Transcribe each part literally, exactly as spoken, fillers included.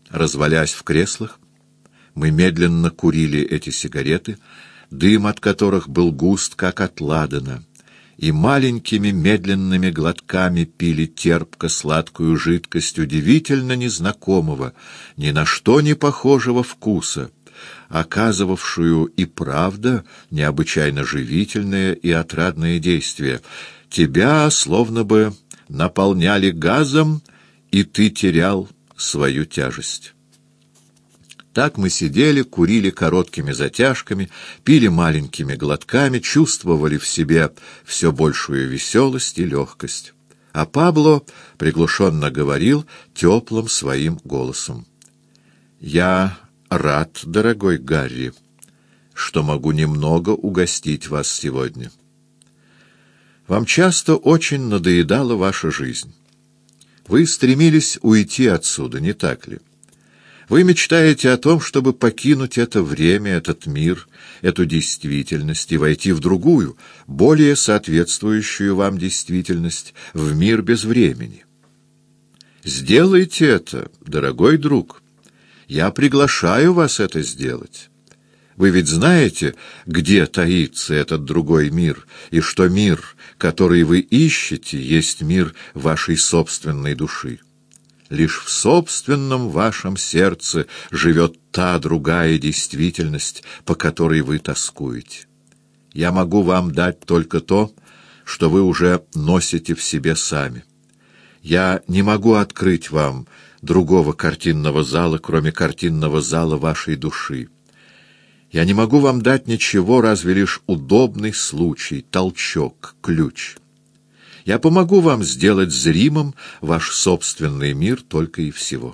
Развалясь в креслах, мы медленно курили эти сигареты, дым от которых был густ, как от ладана, и маленькими медленными глотками пили терпко-сладкую жидкость удивительно незнакомого, ни на что не похожего вкуса, оказывавшую и правда необычайно живительное и отрадное действие. Тебя словно бы наполняли газом, и ты терял свою тяжесть. Так мы сидели, курили короткими затяжками, пили маленькими глотками, чувствовали в себе все большую веселость и легкость. А Пабло приглушенно говорил теплым своим голосом: «Я рад, дорогой Гарри, что могу немного угостить вас сегодня. Вам часто очень надоедала ваша жизнь. Вы стремились уйти отсюда, не так ли? Вы мечтаете о том, чтобы покинуть это время, этот мир, эту действительность и войти в другую, более соответствующую вам действительность, в мир без времени. Сделайте это, дорогой друг. Я приглашаю вас это сделать. Вы ведь знаете, где таится этот другой мир, и что мир, который вы ищете, есть мир вашей собственной души. Лишь в собственном вашем сердце живет та другая действительность, по которой вы тоскуете. Я могу вам дать только то, что вы уже носите в себе сами. Я не могу открыть вам другого картинного зала, кроме картинного зала вашей души. Я не могу вам дать ничего, разве лишь удобный случай, толчок, ключ. Я помогу вам сделать зримым ваш собственный мир только и всего».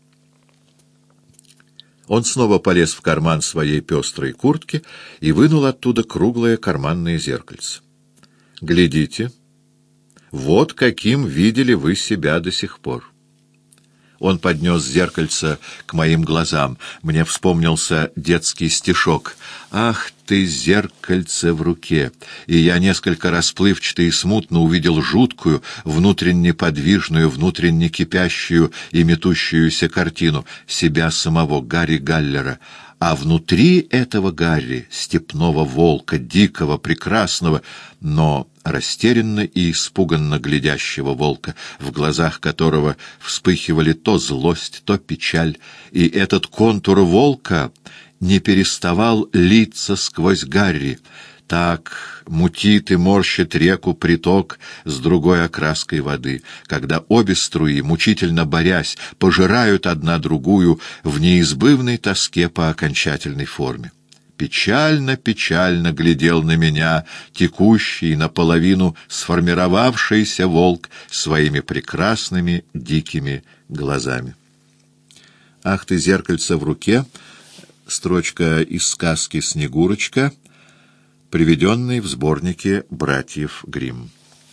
Он снова полез в карман своей пестрой куртки и вынул оттуда круглое карманное зеркальце. «Глядите, вот каким видели вы себя до сих пор». Он поднес зеркальце к моим глазам. Мне вспомнился детский стишок: «Ах ты, зеркальце в руке!» И я несколько расплывчато и смутно увидел жуткую, внутренне подвижную, внутренне кипящую и метущуюся картину себя самого, Гарри Галлера. А внутри этого Гарри, степного волка, дикого, прекрасного, но растерянно и испуганно глядящего волка, в глазах которого вспыхивали то злость, то печаль, и этот контур волка не переставал литься сквозь Гарри. Так мутит и морщит реку приток с другой окраской воды, когда обе струи, мучительно борясь, пожирают одна другую в неизбывной тоске по окончательной форме. Печально-печально глядел на меня текущий, наполовину сформировавшийся волк своими прекрасными дикими глазами. «Ах ты, зеркальце в руке», строчка из сказки «Снегурочка», приведенной в сборнике братьев Гримм.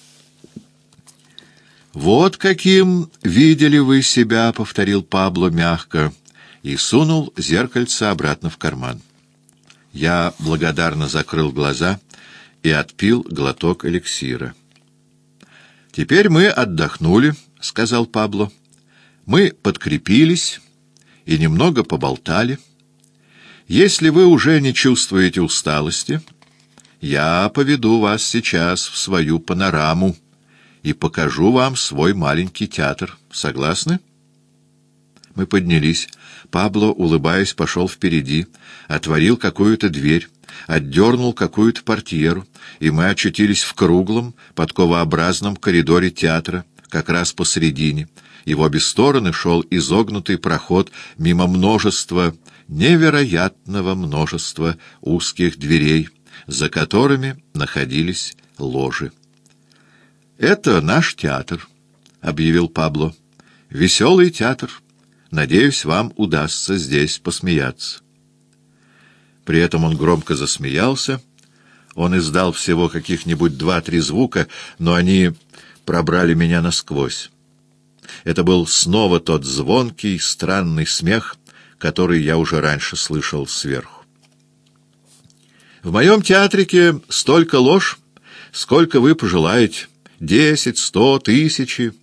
«Вот каким видели вы себя», — повторил Пабло мягко, и сунул зеркальце обратно в карман. Я благодарно закрыл глаза и отпил глоток эликсира. «Теперь мы отдохнули», — сказал Пабло. «Мы подкрепились и немного поболтали. Если вы уже не чувствуете усталости, я поведу вас сейчас в свою панораму и покажу вам свой маленький театр. Согласны?» Мы поднялись. Пабло, улыбаясь, пошел впереди, отворил какую-то дверь, отдернул какую-то портьеру, и мы очутились в круглом, подковообразном коридоре театра, как раз посредине, и в обе стороны шел изогнутый проход мимо множества, невероятного множества узких дверей, за которыми находились ложи. «Это наш театр», — объявил Пабло. «Веселый театр. Надеюсь, вам удастся здесь посмеяться». При этом он громко засмеялся. Он издал всего каких-нибудь два-три звука, но они пробрали меня насквозь. Это был снова тот звонкий, странный смех, который я уже раньше слышал сверху. «В моем театрике столько лож, сколько вы пожелаете. Десять, сто, тысячи.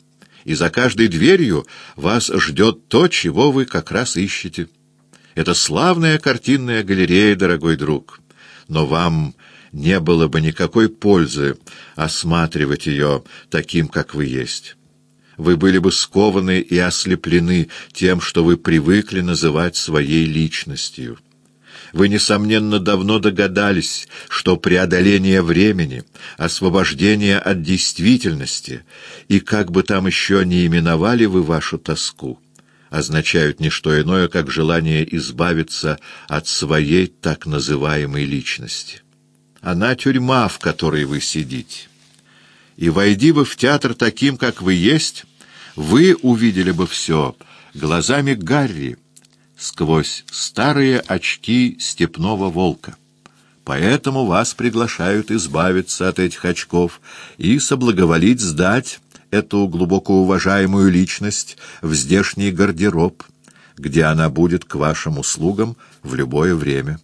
и за каждой дверью вас ждет то, чего вы как раз ищете. Это славная картинная галерея, дорогой друг, но вам не было бы никакой пользы осматривать ее таким, как вы есть. Вы были бы скованы и ослеплены тем, что вы привыкли называть своей личностью. Вы, несомненно, давно догадались, что преодоление времени, освобождение от действительности и, как бы там еще ни именовали вы вашу тоску, означают не что иное, как желание избавиться от своей так называемой личности. Она тюрьма, в которой вы сидите. И войди вы в театр таким, как вы есть, вы увидели бы все глазами Гарри, сквозь старые очки степного волка. Поэтому вас приглашают избавиться от этих очков и соблаговолить сдать эту глубоко уважаемую личность в здешний гардероб, где она будет к вашим услугам в любое время.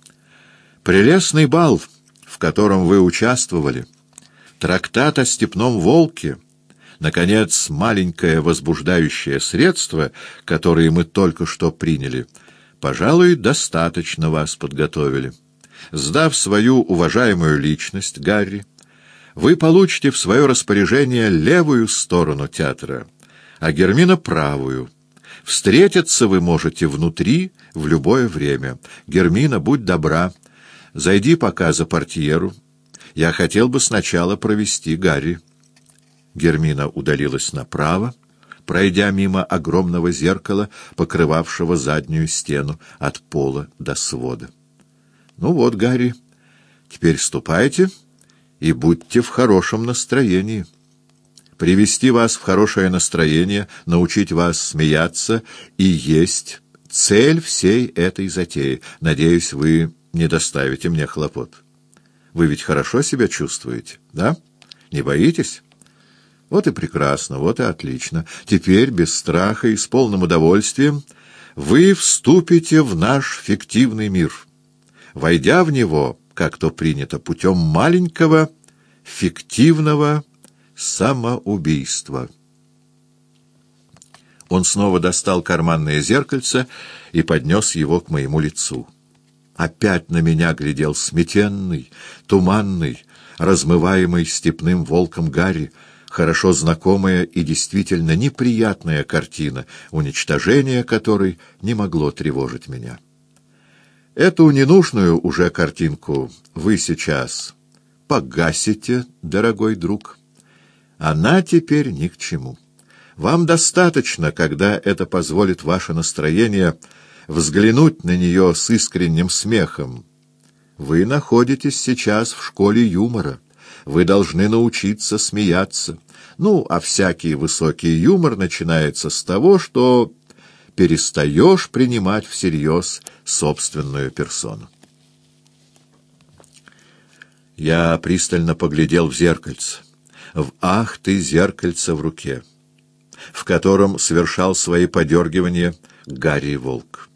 Прелестный бал, в котором вы участвовали, трактат о степном волке, наконец, маленькое возбуждающее средство, которое мы только что приняли, пожалуй, достаточно вас подготовили. Сдав свою уважаемую личность, Гарри, вы получите в свое распоряжение левую сторону театра, а Гермина — правую. Встретиться вы можете внутри в любое время. Гермина, будь добра, зайди пока за портьеру. Я хотел бы сначала провести Гарри. Гермина удалилась направо, пройдя мимо огромного зеркала, покрывавшего заднюю стену от пола до свода. «Ну вот, Гарри, теперь ступайте и будьте в хорошем настроении. Привести вас в хорошее настроение, научить вас смеяться и есть цель всей этой затеи. Надеюсь, вы не доставите мне хлопот. Вы ведь хорошо себя чувствуете, да? Не боитесь? Вот и прекрасно, вот и отлично. Теперь, без страха и с полным удовольствием, вы вступите в наш фиктивный мир, войдя в него, как то принято, путем маленького фиктивного самоубийства». Он снова достал карманное зеркальце и поднес его к моему лицу. Опять на меня глядел сметенный, туманный, размываемый степным волком Гарри, хорошо знакомая и действительно неприятная картина, уничтожение которой не могло тревожить меня. Эту ненужную уже картинку вы сейчас погасите, дорогой друг. Она теперь ни к чему. Вам достаточно, когда это позволит ваше настроение, взглянуть на нее с искренним смехом. Вы находитесь сейчас в школе юмора. Вы должны научиться смеяться. Ну, а всякий высокий юмор начинается с того, что перестаешь принимать всерьез собственную персону. Я пристально поглядел в зеркальце, в ахты зеркальца в руке, в котором совершал свои подергивания Гарри Волк.